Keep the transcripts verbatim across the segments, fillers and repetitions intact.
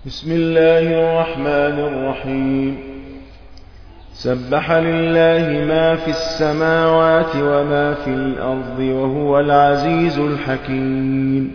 بسم الله الرحمن الرحيم. سبح لله ما في السماوات وما في الأرض وهو العزيز الحكيم.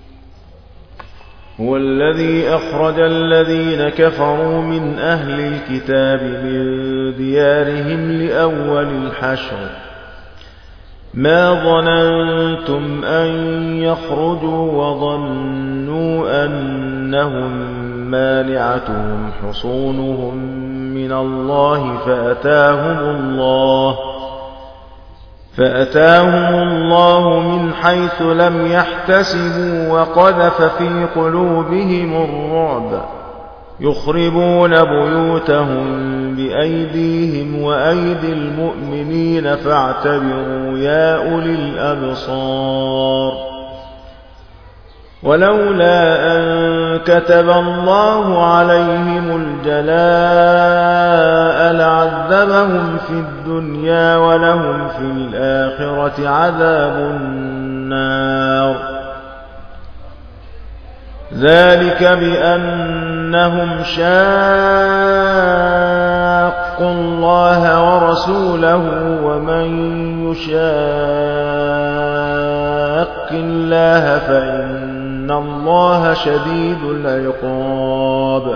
هو الذي أخرج الذين كفروا من أهل الكتاب من ديارهم لأول الحشر ما ظننتم أن يخرجوا وظنوا أنهم مانعتهم حصونهم من الله فأتاهم الله فأتاهم الله من حيث لم يحتسبوا وقذف في قلوبهم الرعب يخربون بيوتهم بأيديهم وأيدي المؤمنين فاعتبروا يا أولي الأبصار. ولولا أن كتب الله عليهم الجلاء لعذبهم في الدنيا ولهم في الآخرة عذاب النار. ذلك بأنهم شاقوا الله ورسوله ومن يشاق الله فإن إن الله شديد العقاب.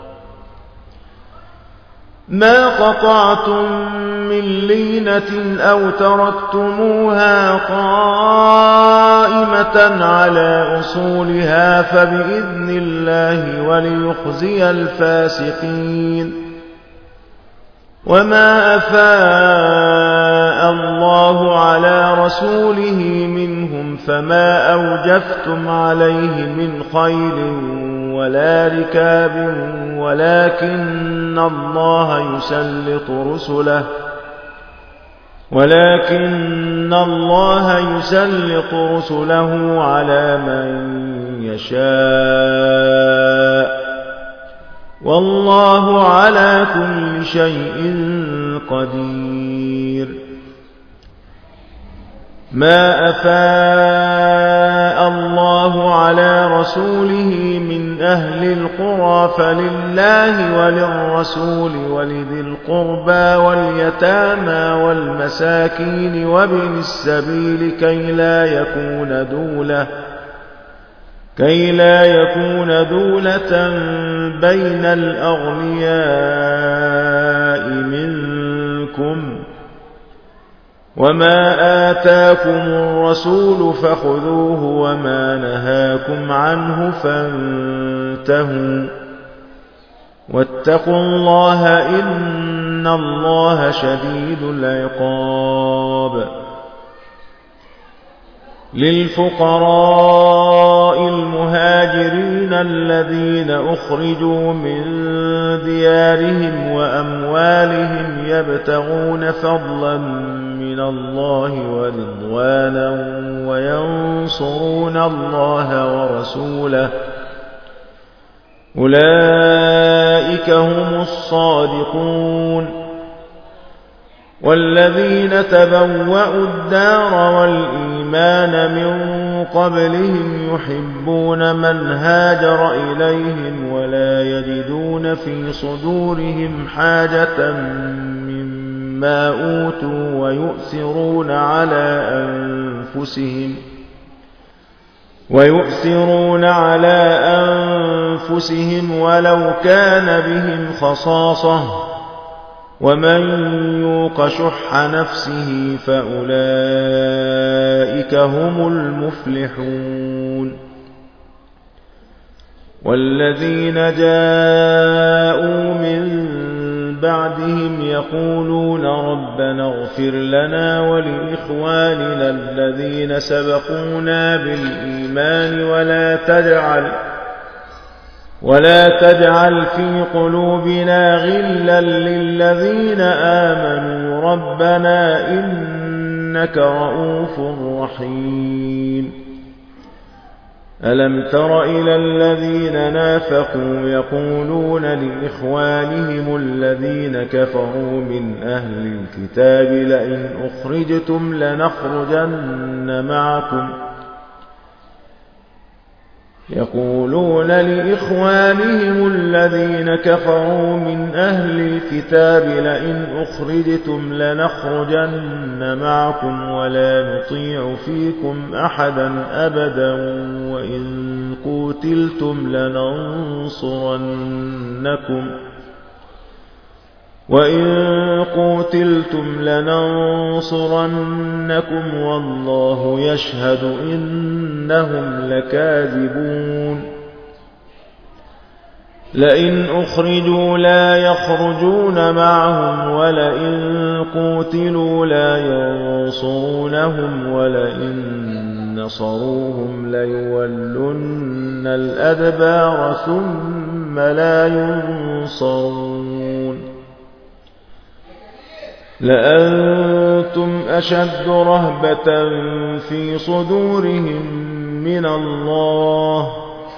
ما قطعتم من لينة أو تركتموها قائمة على أصولها فبإذن الله وليخزي الفاسقين. وما أفاء الله على رسوله منهم فما أوجفتم عليه من خيل ولا ركاب ولكن الله يسلط رسله ولكن الله يسلط رسله على من يشاء والله على كل شيء قدير. ما أفاء الله على رسوله من أهل القرى فلله وللرسول ولذي القربى واليتامى والمساكين وابن السبيل كي لا يكون دولة كي لا يكون دولة بين الأغنياء منكم. وما آتاكم الرسول فخذوه وما نهاكم عنه فانتهوا واتقوا الله إن الله شديد العقاب. للفقراء المهاجرين الذين أخرجوا من ديارهم وأموالهم يبتغون فضلا من الله ورضوانا وينصرون الله ورسوله أولئك هم الصادقون. والذين تبوأوا الدار والإيمان من قبلهم يحبون من هاجر إليهم ولا يجدون في صدورهم حاجة مما أوتوا ويؤثرون على أنفسهم ويؤثرون على أنفسهم ولو كان بهم خصاصة ومن يوق شح نفسه فأولئك هم المفلحون. والذين جاءوا من بعدهم يقولون ربنا اغفر لنا ولإخواننا الذين سبقونا بالإيمان ولا تجعل ولا تجعل في قلوبنا غلا للذين آمنوا ربنا إنك رؤوف رحيم. ألم تر إلى الذين نافقوا يقولون لإخوانهم الذين كفروا من أهل الكتاب لئن أخرجتم لنخرجن معكم يقولون لإخوانهم الذين كفروا من أهل الكتاب لئن أخرجتم لنخرجن معكم ولا نطيع فيكم أحدا أبدا وإن قتلتم لننصرنكم وإن قتلتم لننصرنكم والله يشهد إنهم لكاذبون لئن أخرجوا لا يخرجون معهم ولئن قتلوا لا ينصرونهم ولئن نصروهم ليولن الأدبار ثم لا ينصرون لأنتم أشد رهبة في صدورهم من الله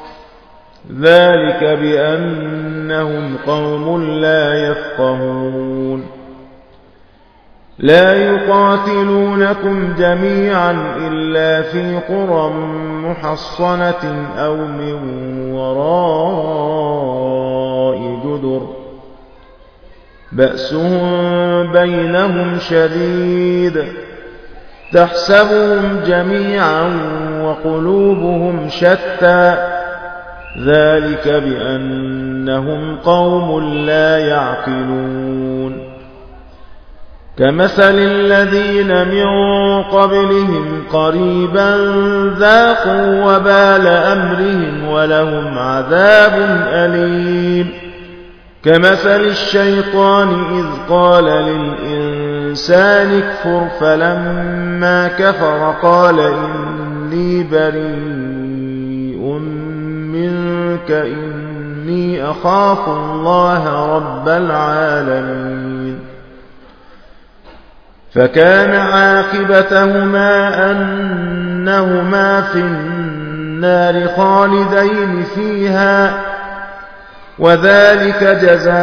ذلك بأنهم قوم لا يفقهون لا يقاتلونكم جميعا إلا في قرى محصنة أو من وراء جدر بأسهم بينهم شديد تحسبهم جميعا وقلوبهم شتى ذلك بأنهم قوم لا يعقلون كمثل الذين من قبلهم قريبا ذاقوا وبال أمرهم ولهم عذاب أليم كمثل الشيطان إذ قال للإنسان اكفر فلما كفر قال إني بريء منك إني أخاف الله رب العالمين فكان عاقبتهما أنهما في النار خالدين فيها وذلك جزاء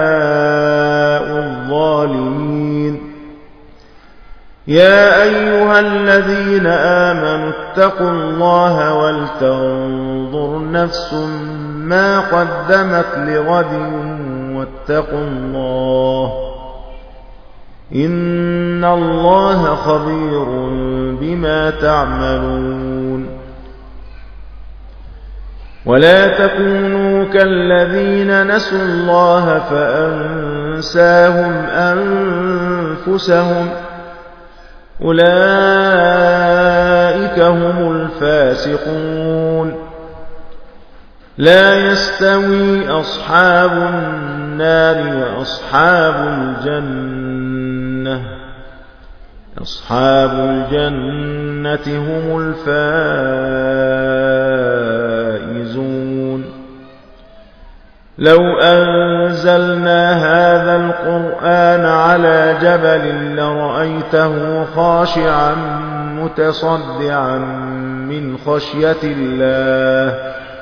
الظالمين يا أيها الذين آمنوا اتقوا الله ولتنظر نفس ما قدمت لغد واتقوا الله إن الله خبير بما تعملون ولا تكونوا كالذين نسوا الله فأنساهم أنفسهم أولئك هم الفاسقون لا يستوي أصحاب النار وأصحاب الجنة أصحاب الجنة هم الفائزون لو أنزلنا هذا القرآن على جبل لرأيته خاشعا متصدعا من خشية الله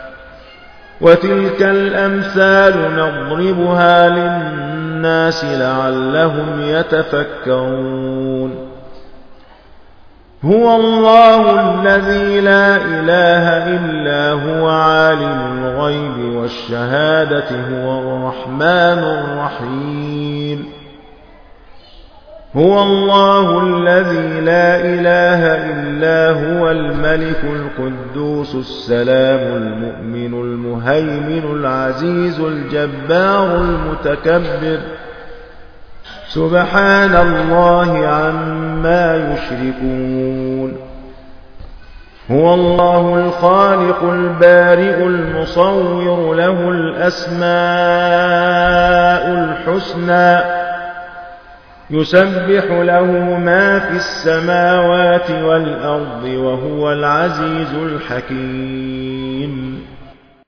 وتلك الأمثال نضربها للناس لعلهم يتفكرون هو الله الذي لا إله إلا هو عالم الغيب والشهادة هو الرحمن الرحيم هو الله الذي لا إله إلا هو الملك القدوس السلام المؤمن المهيمن العزيز الجبار المتكبر سبحان الله عما يشركون هو الله الخالق البارئ المصور له الأسماء الحسنى يسبح له ما في السماوات والأرض وهو العزيز الحكيم